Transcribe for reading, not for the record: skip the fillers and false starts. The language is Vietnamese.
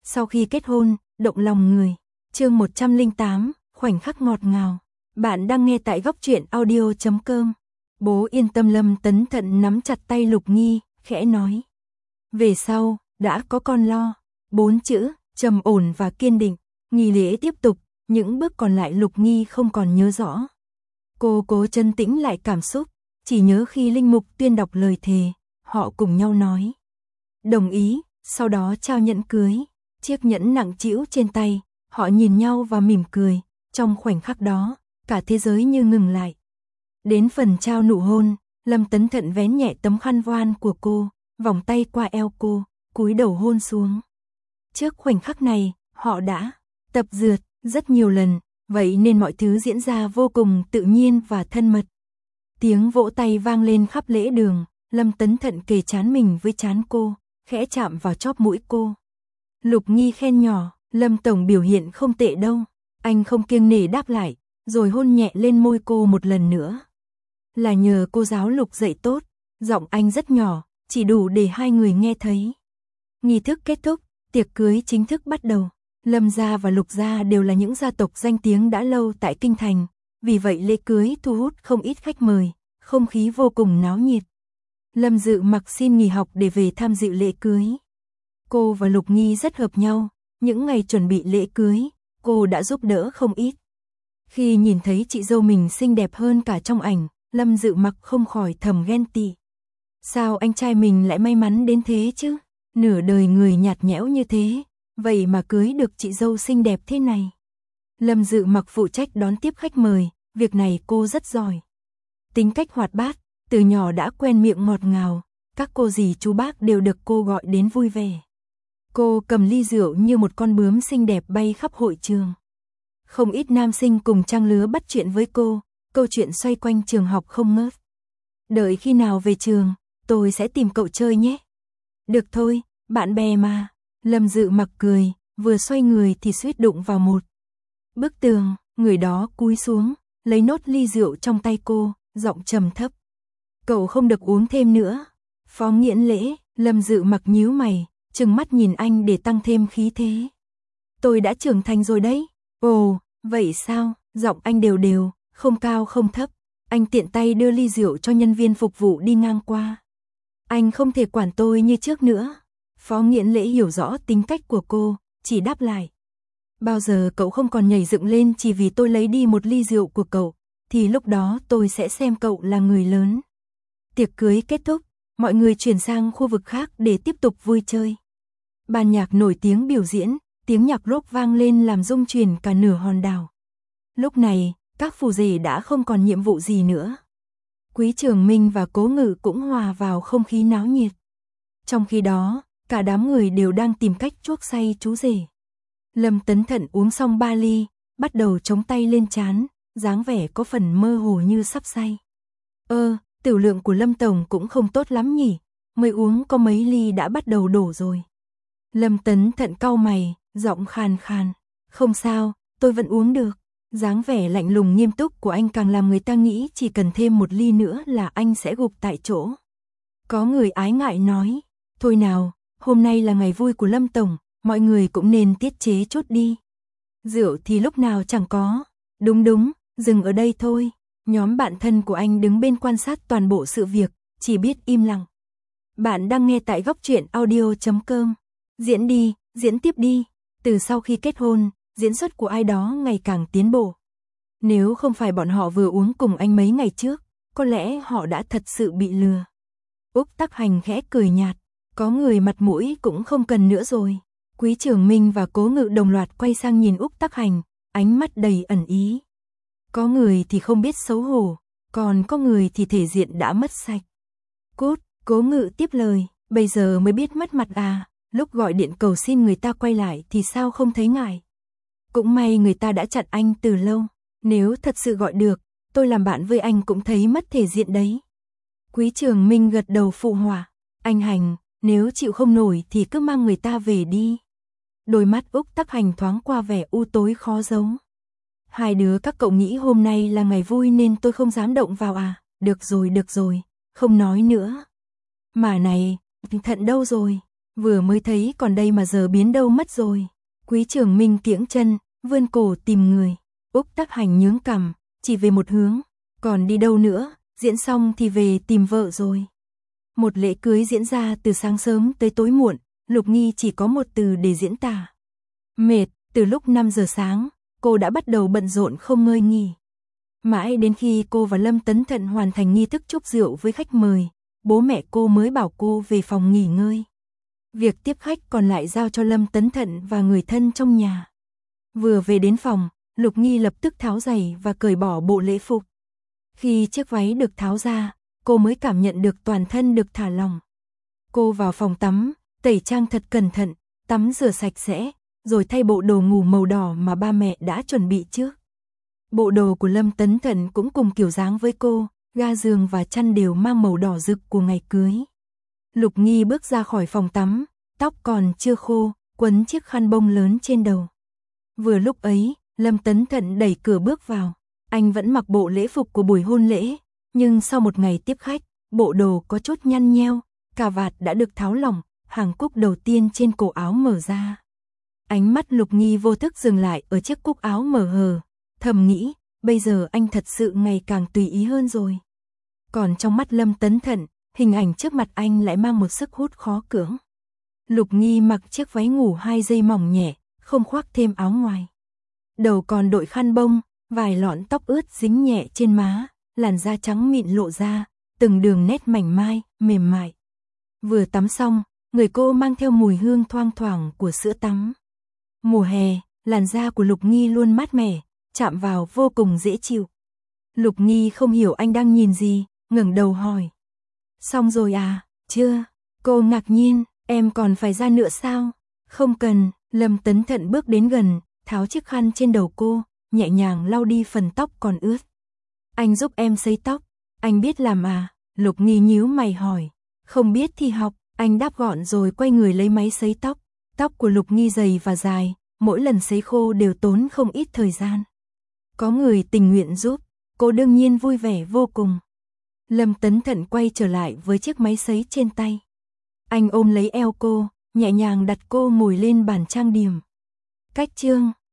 Sau khi kết hôn, động lòng người. Chương 108, khoảnh khắc ngọt ngào. Bạn đang nghe tại góc truyện audio.com. Bố yên tâm. Lâm Tấn Thận nắm chặt tay Lục Nghi, khẽ nói. Về sau, đã có con lo. 4 chữ, trầm ổn và kiên định. Nghi lễ tiếp tục, những bước còn lại Lục Nghi không còn nhớ rõ. Cô cố trấn tĩnh lại cảm xúc, chỉ nhớ khi linh mục tuyên đọc lời thề, họ cùng nhau nói. Đồng ý, sau đó trao nhẫn cưới. Chiếc nhẫn nặng trĩu trên tay, họ nhìn nhau và mỉm cười. Trong khoảnh khắc đó, cả thế giới như ngừng lại. Đến phần trao nụ hôn, Lâm Tấn Thận vén nhẹ tấm khăn voan của cô, vòng tay qua eo cô, cúi đầu hôn xuống. Trước khoảnh khắc này, họ đã tập dượt rất nhiều lần, vậy nên mọi thứ diễn ra vô cùng tự nhiên và thân mật. Tiếng vỗ tay vang lên khắp lễ đường, Lâm Tấn Thận kề trán mình với trán cô, khẽ chạm vào chóp mũi cô. Lục Nghi khen nhỏ, Lâm tổng biểu hiện không tệ đâu. Anh không kiêng nể đáp lại, rồi hôn nhẹ lên môi cô một lần nữa. Là nhờ cô giáo Lục dạy tốt, giọng anh rất nhỏ, chỉ đủ để hai người nghe thấy. Nghi thức kết thúc, tiệc cưới chính thức bắt đầu. Lâm gia và Lục gia đều là những gia tộc danh tiếng đã lâu tại kinh thành, vì vậy lễ cưới thu hút không ít khách mời, không khí vô cùng náo nhiệt. Lâm Dự Mặc xin nghỉ học để về tham dự lễ cưới. Cô và Lục Nghi rất hợp nhau, những ngày chuẩn bị lễ cưới, cô đã giúp đỡ không ít. Khi nhìn thấy chị dâu mình xinh đẹp hơn cả trong ảnh, Lâm Dự Mặc không khỏi thầm ghen tị. Sao anh trai mình lại may mắn đến thế chứ? Nửa đời người nhạt nhẽo như thế, vậy mà cưới được chị dâu xinh đẹp thế này. Lâm Dự Mặc phụ trách đón tiếp khách mời, việc này cô rất giỏi. Tính cách hoạt bát, từ nhỏ đã quen miệng ngọt ngào, các cô dì chú bác đều được cô gọi đến vui vẻ. Cô cầm ly rượu như một con bướm xinh đẹp bay khắp hội trường. Không ít nam sinh cùng trang lứa bắt chuyện với cô, câu chuyện xoay quanh trường học không ngớt. Đợi khi nào về trường, tôi sẽ tìm cậu chơi nhé. Được thôi, bạn bè mà. Lâm Dự Mặc cười, vừa xoay người thì suýt đụng vào một bức tường, người đó cúi xuống, lấy nốt ly rượu trong tay cô, giọng trầm thấp. Cậu không được uống thêm nữa. Phó Nghiễn Lễ, Lâm Dự Mặc nhíu mày, trừng mắt nhìn anh để tăng thêm khí thế. Tôi đã trưởng thành rồi đấy. Ồ, vậy sao? Giọng anh đều đều, không cao không thấp. Anh tiện tay đưa ly rượu cho nhân viên phục vụ đi ngang qua. Anh không thể quản tôi như trước nữa. Phó Nghiễn Lễ hiểu rõ tính cách của cô, chỉ đáp lại. Bao giờ cậu không còn nhảy dựng lên chỉ vì tôi lấy đi một ly rượu của cậu, thì lúc đó tôi sẽ xem cậu là người lớn. Tiệc cưới kết thúc, mọi người chuyển sang khu vực khác để tiếp tục vui chơi. Ban nhạc nổi tiếng biểu diễn, tiếng nhạc rock vang lên làm rung chuyển cả nửa hòn đảo. Lúc này, các phù rể đã không còn nhiệm vụ gì nữa. Quý Trường Minh và Cố Ngự cũng hòa vào không khí náo nhiệt. Trong khi đó, cả đám người đều đang tìm cách chuốc say chú rể. Lâm Tấn Thận uống xong 3 ly, bắt đầu chống tay lên trán, dáng vẻ có phần mơ hồ như sắp say. Tiểu lượng của Lâm tổng cũng không tốt lắm nhỉ, mới uống có mấy ly đã bắt đầu đổ rồi. Lâm Tấn Thận cau mày, giọng khàn khàn. Không sao, tôi vẫn uống được. Dáng vẻ lạnh lùng nghiêm túc của anh càng làm người ta nghĩ chỉ cần thêm một ly nữa là anh sẽ gục tại chỗ. Có người ái ngại nói, thôi nào, hôm nay là ngày vui của Lâm tổng, mọi người cũng nên tiết chế chút đi. Rượu thì lúc nào chẳng có. Đúng, dừng ở đây thôi. Nhóm bạn thân của anh đứng bên quan sát toàn bộ sự việc, chỉ biết im lặng. Bạn đang nghe tại góc truyện audio.com. Diễn đi, diễn tiếp đi. Từ sau khi kết hôn, diễn xuất của ai đó ngày càng tiến bộ. Nếu không phải bọn họ vừa uống cùng anh mấy ngày trước, có lẽ họ đã thật sự bị lừa. Úc Tắc Hành khẽ cười nhạt, có người mặt mũi cũng không cần nữa rồi. Quý Trường Minh và Cố Ngự đồng loạt quay sang nhìn Úc Tắc Hành, ánh mắt đầy ẩn ý. Có người thì không biết xấu hổ, còn có người thì thể diện đã mất sạch. Cút, Cố Ngự tiếp lời, bây giờ mới biết mất mặt à, lúc gọi điện cầu xin người ta quay lại thì sao không thấy ngại. Cũng may người ta đã chặn anh từ lâu, nếu thật sự gọi được, tôi làm bạn với anh cũng thấy mất thể diện đấy. Quý Trường Minh gật đầu phụ họa, anh Hành, nếu chịu không nổi thì cứ mang người ta về đi. Đôi mắt Úc Tắc Hành thoáng qua vẻ u tối khó giấu. Hai đứa các cậu nghĩ hôm nay là ngày vui nên tôi không dám động vào à? Được rồi, không nói nữa. Mà này, Thận đâu rồi? Vừa mới thấy còn đây mà giờ biến đâu mất rồi. Quý Trường Minh kiễng chân, vươn cổ tìm người. Úc Tắc Hành nhướng cằm, chỉ về một hướng. Còn đi đâu nữa, diễn xong thì về tìm vợ rồi. Một lễ cưới diễn ra từ sáng sớm tới tối muộn, Lục Nghi chỉ có một từ để diễn tả. Mệt, từ lúc 5 giờ sáng, cô đã bắt đầu bận rộn không ngơi nghỉ. Mãi đến khi cô và Lâm Tấn Thận hoàn thành nghi thức chúc rượu với khách mời, bố mẹ cô mới bảo cô về phòng nghỉ ngơi. Việc tiếp khách còn lại giao cho Lâm Tấn Thận và người thân trong nhà. Vừa về đến phòng, Lục Nghi lập tức tháo giày và cởi bỏ bộ lễ phục. Khi chiếc váy được tháo ra, cô mới cảm nhận được toàn thân được thả lỏng. Cô vào phòng tắm, tẩy trang thật cẩn thận, tắm rửa sạch sẽ, rồi thay bộ đồ ngủ màu đỏ mà ba mẹ đã chuẩn bị trước. Bộ đồ của Lâm Tấn Thận cũng cùng kiểu dáng với cô, ga giường và chăn đều mang màu đỏ rực của ngày cưới. Lục Nghi bước ra khỏi phòng tắm, tóc còn chưa khô, quấn chiếc khăn bông lớn trên đầu. Vừa lúc ấy, Lâm Tấn Thận đẩy cửa bước vào. Anh vẫn mặc bộ lễ phục của buổi hôn lễ, nhưng sau một ngày tiếp khách, bộ đồ có chút nhăn nheo, cà vạt đã được tháo lỏng, hàng cúc đầu tiên trên cổ áo mở ra. Ánh mắt Lục Nghi vô thức dừng lại ở chiếc cúc áo mở hờ, thầm nghĩ, bây giờ anh thật sự ngày càng tùy ý hơn rồi. Còn trong mắt Lâm Tấn Thận, hình ảnh trước mặt anh lại mang một sức hút khó cưỡng. Lục Nghi mặc chiếc váy ngủ 2 dây mỏng nhẹ, không khoác thêm áo ngoài. Đầu còn đội khăn bông, vài lọn tóc ướt dính nhẹ trên má, làn da trắng mịn lộ ra, từng đường nét mảnh mai, mềm mại. Vừa tắm xong, người cô mang theo mùi hương thoang thoảng của sữa tắm. Mùa hè, làn da của Lục Nghi luôn mát mẻ, chạm vào vô cùng dễ chịu. Lục Nghi không hiểu anh đang nhìn gì, ngẩng đầu hỏi. Xong rồi à? Chưa? Cô ngạc nhiên, em còn phải ra nữa sao? Không cần, Lâm Tấn Thận bước đến gần, tháo chiếc khăn trên đầu cô, nhẹ nhàng lau đi phần tóc còn ướt. Anh giúp em sấy tóc, anh biết làm à? Lục Nghi nhíu mày hỏi. Không biết thì học, anh đáp gọn rồi quay người lấy máy sấy tóc. Tóc của Lục Nghi dày và dài, mỗi lần sấy khô đều tốn không ít thời gian. Có người tình nguyện giúp, cô đương nhiên vui vẻ vô cùng. Lâm Tấn Thận quay trở lại với chiếc máy sấy trên tay. Anh ôm lấy eo cô, nhẹ nhàng đặt cô ngồi lên bàn trang điểm. Cách chương